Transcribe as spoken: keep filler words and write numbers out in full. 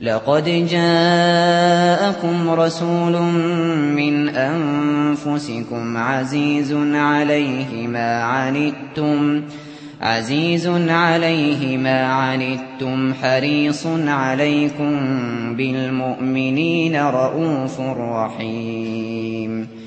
لقد جاءكم رسول من أنفسكم عزيز عليه ما عنتم عزيز عليه ما عنتم حريص عليكم بالمؤمنين رءوف رحيم